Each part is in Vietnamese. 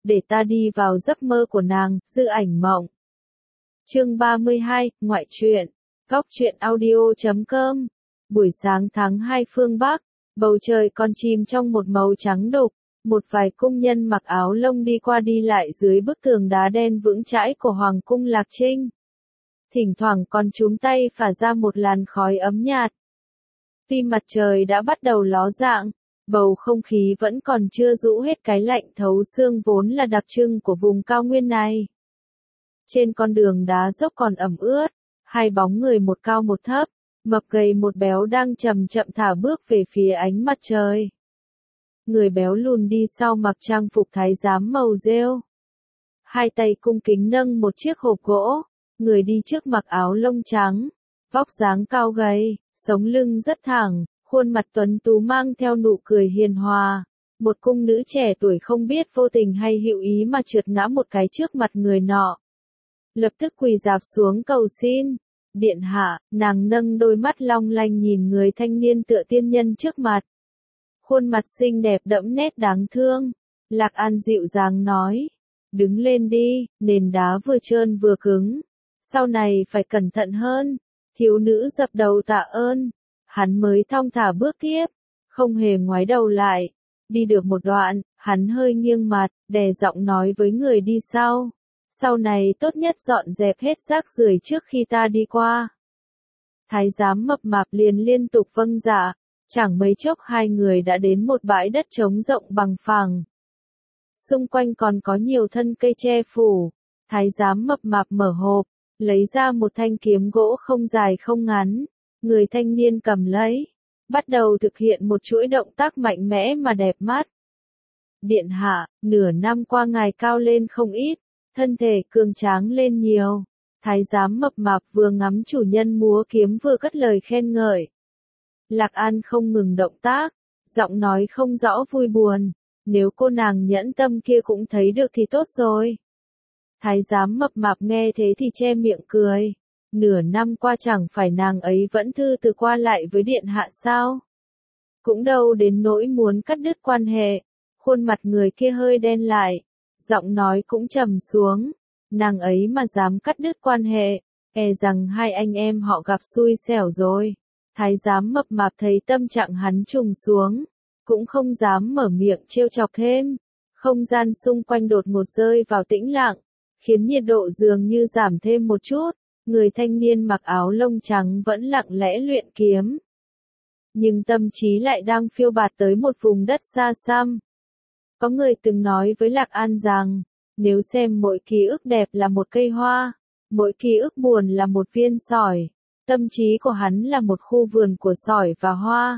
để ta đi vào giấc mơ của nàng, Dư Ảnh Mộng. Chương 32, ngoại truyện. Góc truyện audio.com. Buổi sáng tháng 2 phương Bắc, bầu trời còn chìm trong một màu trắng đục, một vài cung nhân mặc áo lông đi qua đi lại dưới bức tường đá đen vững chãi của Hoàng cung Lạc Trinh. Thỉnh thoảng còn chúm tay phả ra một làn khói ấm nhạt. Tuy mặt trời đã bắt đầu ló dạng, bầu không khí vẫn còn chưa rũ hết cái lạnh thấu xương vốn là đặc trưng của vùng cao nguyên này. Trên con đường đá dốc còn ẩm ướt, hai bóng người một cao một thấp, mập gầy một béo đang chậm chậm thả bước về phía ánh mặt trời. Người béo lùn đi sau mặc trang phục thái giám màu rêu. Hai tay cung kính nâng một chiếc hộp gỗ, người đi trước mặc áo lông trắng, vóc dáng cao gầy, sống lưng rất thẳng, khuôn mặt tuấn tú mang theo nụ cười hiền hòa. Một cung nữ trẻ tuổi không biết vô tình hay hữu ý mà trượt ngã một cái trước mặt người nọ. Lập tức quỳ rạp xuống cầu xin. Điện hạ, nàng nâng đôi mắt long lanh nhìn người thanh niên tựa tiên nhân trước mặt. Khuôn mặt xinh đẹp đẫm nét đáng thương. Lạc An dịu dàng nói. Đứng lên đi, nền đá vừa trơn vừa cứng. Sau này phải cẩn thận hơn. Thiếu nữ dập đầu tạ ơn. Hắn mới thong thả bước tiếp, không hề ngoái đầu lại. Đi được một đoạn, hắn hơi nghiêng mặt, đè giọng nói với người đi sau. Sau này tốt nhất dọn dẹp hết rác rưởi trước khi ta đi qua. Thái giám mập mạp liền liên tục vâng dạ, chẳng mấy chốc hai người đã đến một bãi đất trống rộng bằng phẳng. Xung quanh còn có nhiều thân cây che phủ. Thái giám mập mạp mở hộp, lấy ra một thanh kiếm gỗ không dài không ngắn. Người thanh niên cầm lấy, bắt đầu thực hiện một chuỗi động tác mạnh mẽ mà đẹp mắt. Điện hạ, nửa năm qua ngài cao lên không ít, thân thể cường tráng lên nhiều. Thái giám mập mạp vừa ngắm chủ nhân múa kiếm vừa cất lời khen ngợi. Lạc An không ngừng động tác, giọng nói không rõ vui buồn. Nếu cô nàng nhẫn tâm kia cũng thấy được thì tốt rồi. Thái giám mập mạp nghe thế thì che miệng cười. Nửa năm qua chẳng phải nàng ấy vẫn thư từ qua lại với điện hạ sao? Cũng đâu đến nỗi muốn cắt đứt quan hệ. Khuôn mặt người kia hơi đen lại, giọng nói cũng trầm xuống. Nàng ấy mà dám cắt đứt quan hệ, e rằng hai anh em họ gặp xui xẻo rồi. Thái giám mập mạp thấy tâm trạng hắn trùng xuống, cũng không dám mở miệng trêu chọc thêm. Không gian xung quanh đột ngột rơi vào tĩnh lặng, khiến nhiệt độ dường như giảm thêm một chút. Người thanh niên mặc áo lông trắng vẫn lặng lẽ luyện kiếm. Nhưng tâm trí lại đang phiêu bạt tới một vùng đất xa xăm. Có người từng nói với Lạc An rằng, nếu xem mỗi ký ức đẹp là một cây hoa, mỗi ký ức buồn là một viên sỏi, tâm trí của hắn là một khu vườn của sỏi và hoa.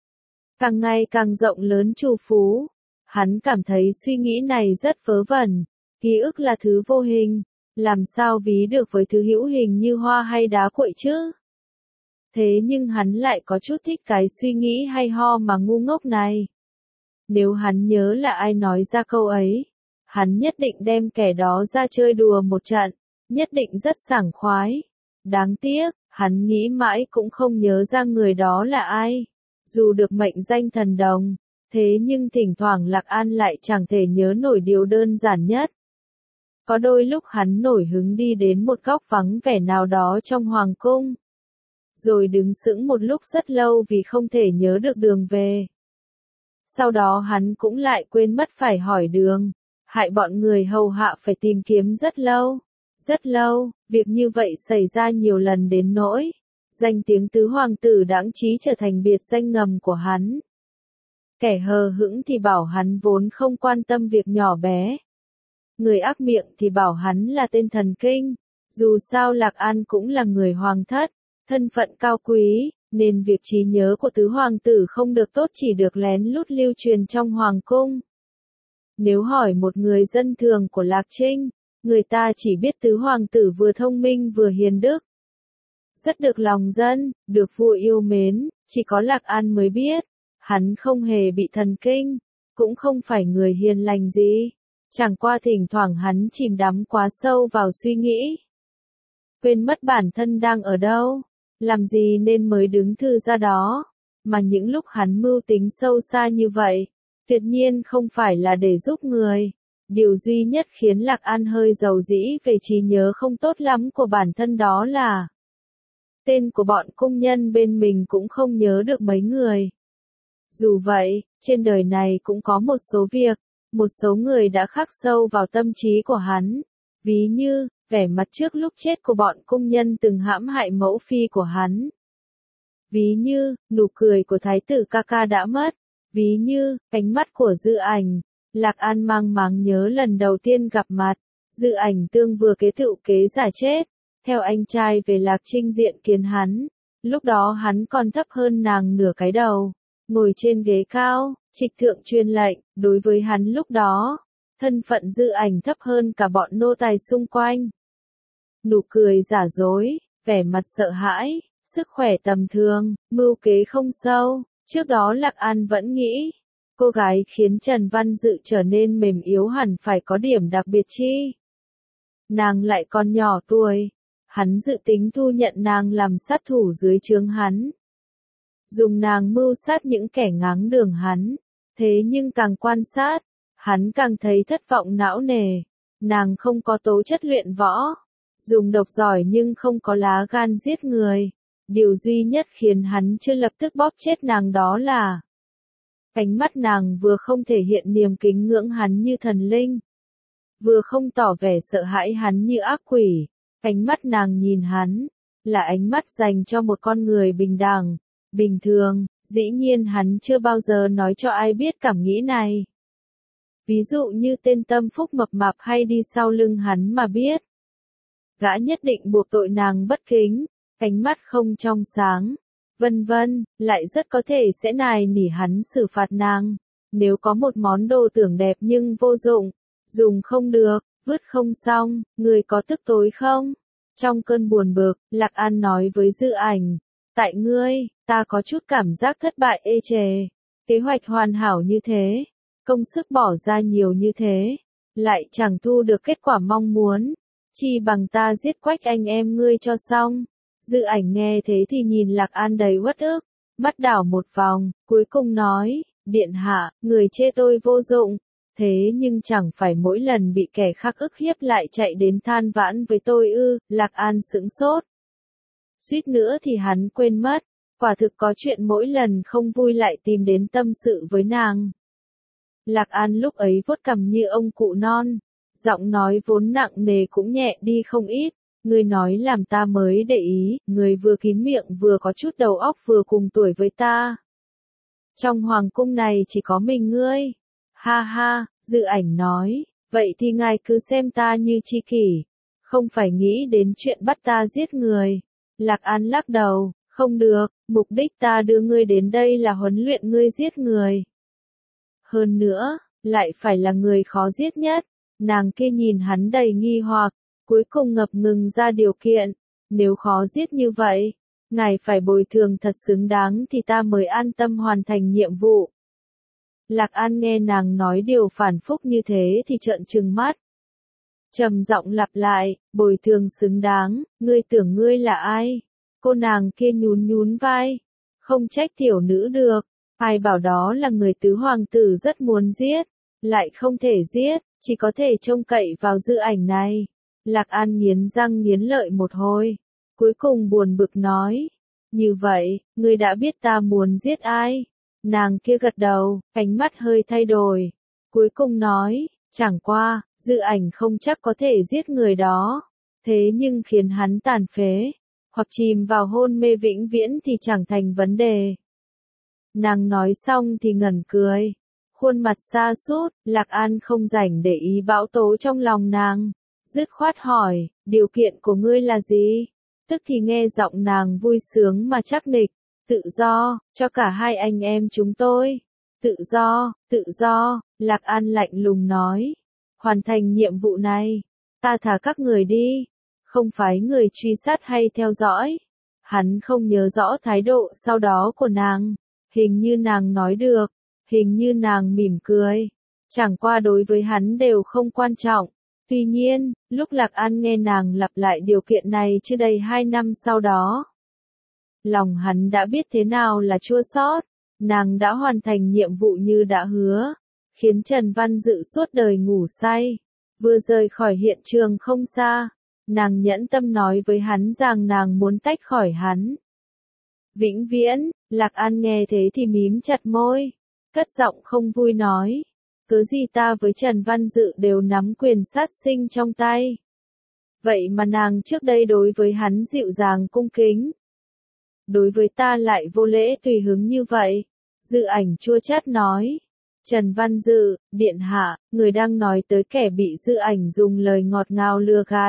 Càng ngày càng rộng lớn trù phú, hắn cảm thấy suy nghĩ này rất vớ vẩn. Ký ức là thứ vô hình. Làm sao ví được với thứ hữu hình như hoa hay đá cuội chứ? Thế nhưng hắn lại có chút thích cái suy nghĩ hay ho mà ngu ngốc này. Nếu hắn nhớ là ai nói ra câu ấy, hắn nhất định đem kẻ đó ra chơi đùa một trận, nhất định rất sảng khoái. Đáng tiếc, hắn nghĩ mãi cũng không nhớ ra người đó là ai. Dù được mệnh danh thần đồng, thế nhưng thỉnh thoảng Lạc An lại chẳng thể nhớ nổi điều đơn giản nhất. Có đôi lúc hắn nổi hứng đi đến một góc vắng vẻ nào đó trong hoàng cung. Rồi đứng sững một lúc rất lâu vì không thể nhớ được đường về. Sau đó hắn cũng lại quên mất phải hỏi đường, hại bọn người hầu hạ phải tìm kiếm rất lâu. Rất lâu, việc như vậy xảy ra nhiều lần đến nỗi danh tiếng tứ hoàng tử đãng trí trở thành biệt danh ngầm của hắn. Kẻ hờ hững thì bảo hắn vốn không quan tâm việc nhỏ bé. Người ác miệng thì bảo hắn là tên thần kinh. Dù sao Lạc An cũng là người hoàng thất, thân phận cao quý, nên việc trí nhớ của tứ hoàng tử không được tốt chỉ được lén lút lưu truyền trong hoàng cung. Nếu hỏi một người dân thường của Lạc Trinh, người ta chỉ biết tứ hoàng tử vừa thông minh vừa hiền đức. Rất được lòng dân, được vua yêu mến, chỉ có Lạc An mới biết. Hắn không hề bị thần kinh, cũng không phải người hiền lành gì. Chẳng qua thỉnh thoảng hắn chìm đắm quá sâu vào suy nghĩ. Quên mất bản thân đang ở đâu, làm gì nên mới đứng thư ra đó. Mà những lúc hắn mưu tính sâu xa như vậy, tuyệt nhiên không phải là để giúp người, Điều duy nhất khiến Lạc An hơi dầu dĩ về trí nhớ không tốt lắm của bản thân đó là tên của bọn công nhân bên mình cũng không nhớ được mấy người. Dù vậy, trên đời này cũng có một số việc, một số người đã khắc sâu vào tâm trí của hắn. Ví như, vẻ mặt trước lúc chết của bọn công nhân từng hãm hại mẫu phi của hắn. Ví như, nụ cười của thái tử ca ca đã mất. Ví như, ánh mắt của Dư Ảnh. Lạc An mang máng nhớ lần đầu tiên gặp mặt. Dư Ảnh tương vừa kế tựu kế giả chết. Theo anh trai về Lạc Trinh diện kiến hắn. Lúc đó hắn còn thấp hơn nàng nửa cái đầu. Ngồi trên ghế cao, trịch thượng truyền lệnh, đối với hắn lúc đó. Thân phận Dư Ảnh thấp hơn cả bọn nô tài xung quanh. Nụ cười giả dối, vẻ mặt sợ hãi, sức khỏe tầm thường, mưu kế không sâu. Trước đó Lạc An vẫn nghĩ, cô gái khiến Trần Văn Dự trở nên mềm yếu hẳn phải có điểm đặc biệt chi. Nàng lại còn nhỏ tuổi, hắn dự tính thu nhận nàng làm sát thủ dưới trướng hắn. Dùng nàng mưu sát những kẻ ngáng đường hắn. Thế nhưng càng quan sát, hắn càng thấy thất vọng não nề. Nàng không có tố chất luyện võ. Dùng độc giỏi nhưng không có lá gan giết người. Điều duy nhất khiến hắn chưa lập tức bóp chết nàng đó là ánh mắt nàng vừa không thể hiện niềm kính ngưỡng hắn như thần linh, vừa không tỏ vẻ sợ hãi hắn như ác quỷ. Ánh mắt nàng nhìn hắn là ánh mắt dành cho một con người bình đẳng, bình thường. Dĩ nhiên hắn chưa bao giờ nói cho ai biết cảm nghĩ này. Ví dụ như tên Tâm Phúc mập mạp hay đi sau lưng hắn mà biết. Gã nhất định buộc tội nàng bất kính, ánh mắt không trong sáng, vân vân, lại rất có thể sẽ nài nỉ hắn xử phạt nàng. Nếu có một món đồ tưởng đẹp nhưng vô dụng, dùng không được, vứt không xong, người có tức tối không? Trong cơn buồn bực, Lạc An nói với Dư Ảnh, tại ngươi, ta có chút cảm giác thất bại ê chề. Kế hoạch hoàn hảo như thế, công sức bỏ ra nhiều như thế, lại chẳng thu được kết quả mong muốn. Chi bằng ta giết Quách anh em ngươi cho xong. Dư Ảnh nghe thế thì nhìn Lạc An đầy uất ức, mắt đảo một vòng, cuối cùng nói, điện hạ, người chê tôi vô dụng. Thế nhưng chẳng phải mỗi lần bị kẻ khác ức hiếp lại chạy đến than vãn với tôi ư? Lạc An sững sốt. Suýt nữa thì hắn quên mất, quả thực có chuyện mỗi lần không vui lại tìm đến tâm sự với nàng. Lạc An lúc ấy vuốt cằm như ông cụ non, giọng nói vốn nặng nề cũng nhẹ đi không ít. Ngươi nói làm ta mới để ý, người vừa kín miệng vừa có chút đầu óc vừa cùng tuổi với ta. Trong hoàng cung này chỉ có mình ngươi. Ha ha, Dư Ảnh nói, vậy thì ngài cứ xem ta như tri kỷ, không phải nghĩ đến chuyện bắt ta giết người. Lạc An lắc đầu, không được, mục đích ta đưa ngươi đến đây là huấn luyện ngươi giết người. Hơn nữa, lại phải là người khó giết nhất. Nàng kia nhìn hắn đầy nghi hoặc, cuối cùng ngập ngừng ra điều kiện. Nếu khó giết như vậy, ngài phải bồi thường thật xứng đáng thì ta mới an tâm hoàn thành nhiệm vụ. Lạc An nghe nàng nói điều phản phúc như thế thì trợn trừng mắt. Trầm giọng lặp lại, bồi thường xứng đáng, ngươi tưởng ngươi là ai? Cô nàng kia nhún nhún vai. Không trách tiểu nữ được, ai bảo đó là người tứ hoàng tử rất muốn giết, lại không thể giết, chỉ có thể trông cậy vào Dư Ảnh này. Lạc An nghiến răng nghiến lợi một hồi, cuối cùng buồn bực nói, như vậy, ngươi đã biết ta muốn giết ai? Nàng kia gật đầu, ánh mắt hơi thay đổi, cuối cùng nói, chẳng qua, Dư Ảnh không chắc có thể giết người đó, thế nhưng khiến hắn tàn phế, hoặc chìm vào hôn mê vĩnh viễn thì chẳng thành vấn đề. Nàng nói xong thì ngẩn cười, khuôn mặt sa sút. Lạc An không rảnh để ý bão tố trong lòng nàng, dứt khoát hỏi, điều kiện của ngươi là gì? Tức thì nghe giọng nàng vui sướng mà chắc nịch, tự do, cho cả hai anh em chúng tôi. Tự do, Lạc An lạnh lùng nói, hoàn thành nhiệm vụ này, ta thả các người đi, không phái người truy sát hay theo dõi. Hắn không nhớ rõ thái độ sau đó của nàng, hình như nàng nói được, hình như nàng mỉm cười, chẳng qua đối với hắn đều không quan trọng. Tuy nhiên, lúc Lạc An nghe nàng lặp lại điều kiện này chưa đầy 2 năm sau đó, lòng hắn đã biết thế nào là chua xót. Nàng đã hoàn thành nhiệm vụ như đã hứa, khiến Trần Văn Dự suốt đời ngủ say. Vừa rời khỏi hiện trường không xa, nàng nhẫn tâm nói với hắn rằng nàng muốn tách khỏi hắn. Vĩnh viễn. Lạc An nghe thế thì mím chặt môi, cất giọng không vui nói, cứ gì ta với Trần Văn Dự đều nắm quyền sát sinh trong tay. Vậy mà nàng trước đây đối với hắn dịu dàng cung kính, đối với ta lại vô lễ tùy hứng như vậy. Dự Ảnh chua chát nói. Trần Văn Dự, điện hạ, người đang nói tới kẻ bị Dự Ảnh dùng lời ngọt ngào lừa gạt.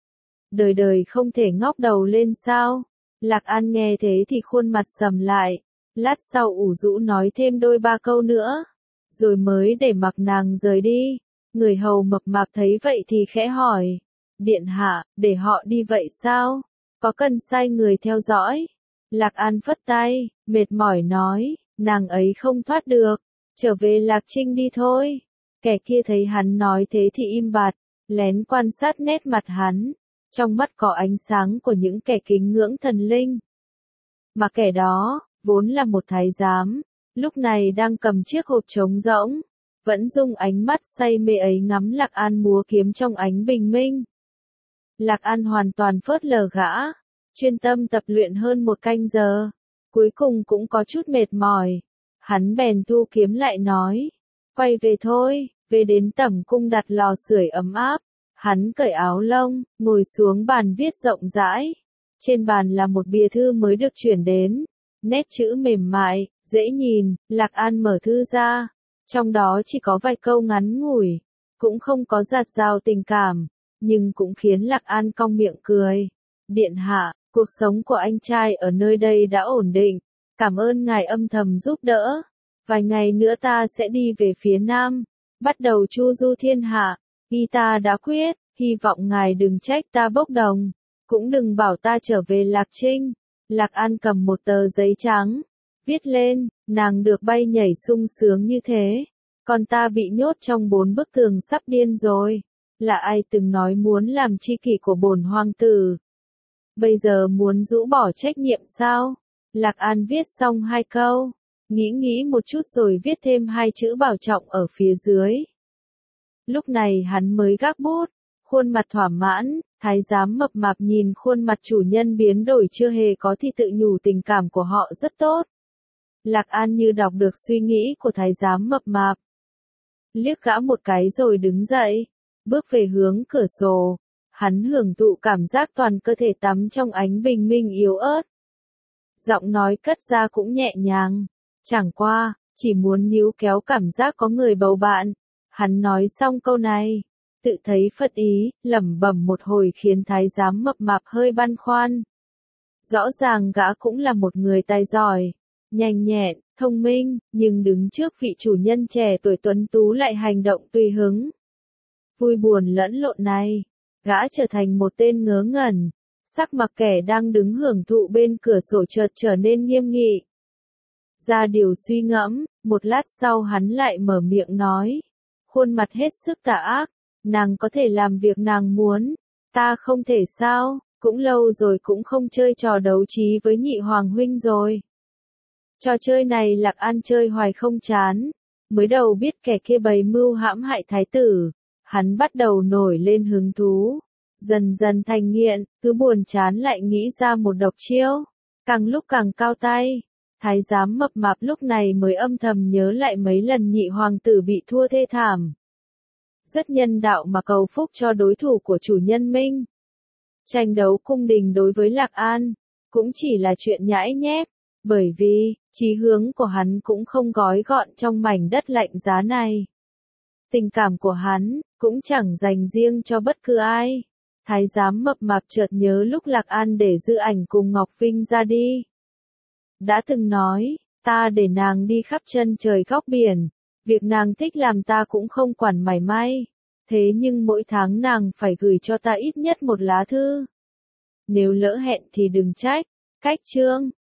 Đời đời không thể ngóc đầu lên sao? Lạc An nghe thế thì khuôn mặt sầm lại, lát sau ủ rũ nói thêm đôi ba câu nữa, rồi mới để mặc nàng rời đi. Người hầu mập mạp thấy vậy thì khẽ hỏi, điện hạ, để họ đi vậy sao? Có cần sai người theo dõi? Lạc An phất tay, mệt mỏi nói, nàng ấy không thoát được, trở về Lạc Trinh đi thôi. Kẻ kia thấy hắn nói thế thì im bặt, lén quan sát nét mặt hắn, trong mắt có ánh sáng của những kẻ kính ngưỡng thần linh. Mà kẻ đó, vốn là một thái giám, lúc này đang cầm chiếc hộp trống rỗng, vẫn dùng ánh mắt say mê ấy ngắm Lạc An múa kiếm trong ánh bình minh. Lạc An hoàn toàn phớt lờ gã, chuyên tâm tập luyện hơn 1 canh giờ, cuối cùng cũng có chút mệt mỏi. Hắn bèn thu kiếm lại nói, quay về thôi. Về đến tẩm cung đặt lò sưởi ấm áp, hắn cởi áo lông, ngồi xuống bàn viết rộng rãi. Trên bàn là một bìa thư mới được chuyển đến, nét chữ mềm mại, dễ nhìn. Lạc An mở thư ra, trong đó chỉ có vài câu ngắn ngủi, cũng không có dạt dào tình cảm, nhưng cũng khiến Lạc An cong miệng cười. Điện hạ, cuộc sống của anh trai ở nơi đây đã ổn định, cảm ơn ngài âm thầm giúp đỡ. Vài ngày nữa ta sẽ đi về phía Nam, bắt đầu chu du thiên hạ. Y ta đã quyết, hy vọng ngài đừng trách ta bốc đồng, cũng đừng bảo ta trở về Lạc Trinh. Lạc An cầm một tờ giấy trắng, viết lên, nàng được bay nhảy sung sướng như thế, còn ta bị nhốt trong 4 bức tường sắp điên rồi. Là ai từng nói muốn làm tri kỷ của bổn hoàng tử? Bây giờ muốn rũ bỏ trách nhiệm sao? Lạc An viết xong 2 câu, nghĩ một chút rồi viết thêm 2 chữ bảo trọng ở phía dưới. Lúc này hắn mới gác bút, khuôn mặt thỏa mãn. Thái giám mập mạp nhìn khuôn mặt chủ nhân biến đổi chưa hề có thì tự nhủ tình cảm của họ rất tốt. Lạc An như đọc được suy nghĩ của thái giám mập mạp, liếc gã một cái rồi đứng dậy, bước về hướng cửa sổ. Hắn hưởng thụ cảm giác toàn cơ thể tắm trong ánh bình minh yếu ớt. Giọng nói cất ra cũng nhẹ nhàng, chẳng qua, chỉ muốn níu kéo cảm giác có người bầu bạn. Hắn nói xong câu này, tự thấy phật ý, lẩm bẩm một hồi khiến thái giám mập mạp hơi băn khoăn. Rõ ràng gã cũng là một người tài giỏi, nhanh nhẹn, thông minh, nhưng đứng trước vị chủ nhân trẻ tuổi tuấn tú lại hành động tùy hứng. Vui buồn lẫn lộn này, gã trở thành một tên ngớ ngẩn, sắc mặt kẻ đang đứng hưởng thụ bên cửa sổ chợt trở nên nghiêm nghị. Ra điều suy ngẫm, một lát sau hắn lại mở miệng nói, khuôn mặt hết sức tà ác, nàng có thể làm việc nàng muốn, ta không thể sao, cũng lâu rồi cũng không chơi trò đấu trí với nhị hoàng huynh rồi. Trò chơi này Lạc An chơi hoài không chán, mới đầu biết kẻ kia bày mưu hãm hại thái tử, hắn bắt đầu nổi lên hứng thú, dần dần thành nghiện, cứ buồn chán lại nghĩ ra một độc chiêu, càng lúc càng cao tay. Thái giám mập mạp lúc này mới âm thầm nhớ lại mấy lần nhị hoàng tử bị thua thê thảm. Rất nhân đạo mà cầu phúc cho đối thủ của chủ nhân Minh. Tranh đấu cung đình đối với Lạc An, cũng chỉ là chuyện nhãi nhép, bởi vì, chí hướng của hắn cũng không gói gọn trong mảnh đất lạnh giá này. Tình cảm của hắn, cũng chẳng dành riêng cho bất cứ ai. Thái giám mập mạp chợt nhớ lúc Lạc An để Dự Ảnh cùng Ngọc Vinh ra đi. Đã từng nói, ta để nàng đi khắp chân trời góc biển, việc nàng thích làm ta cũng không quản mảy may, thế nhưng mỗi tháng nàng phải gửi cho ta ít nhất 1 lá thư. Nếu lỡ hẹn thì đừng trách. Cách chương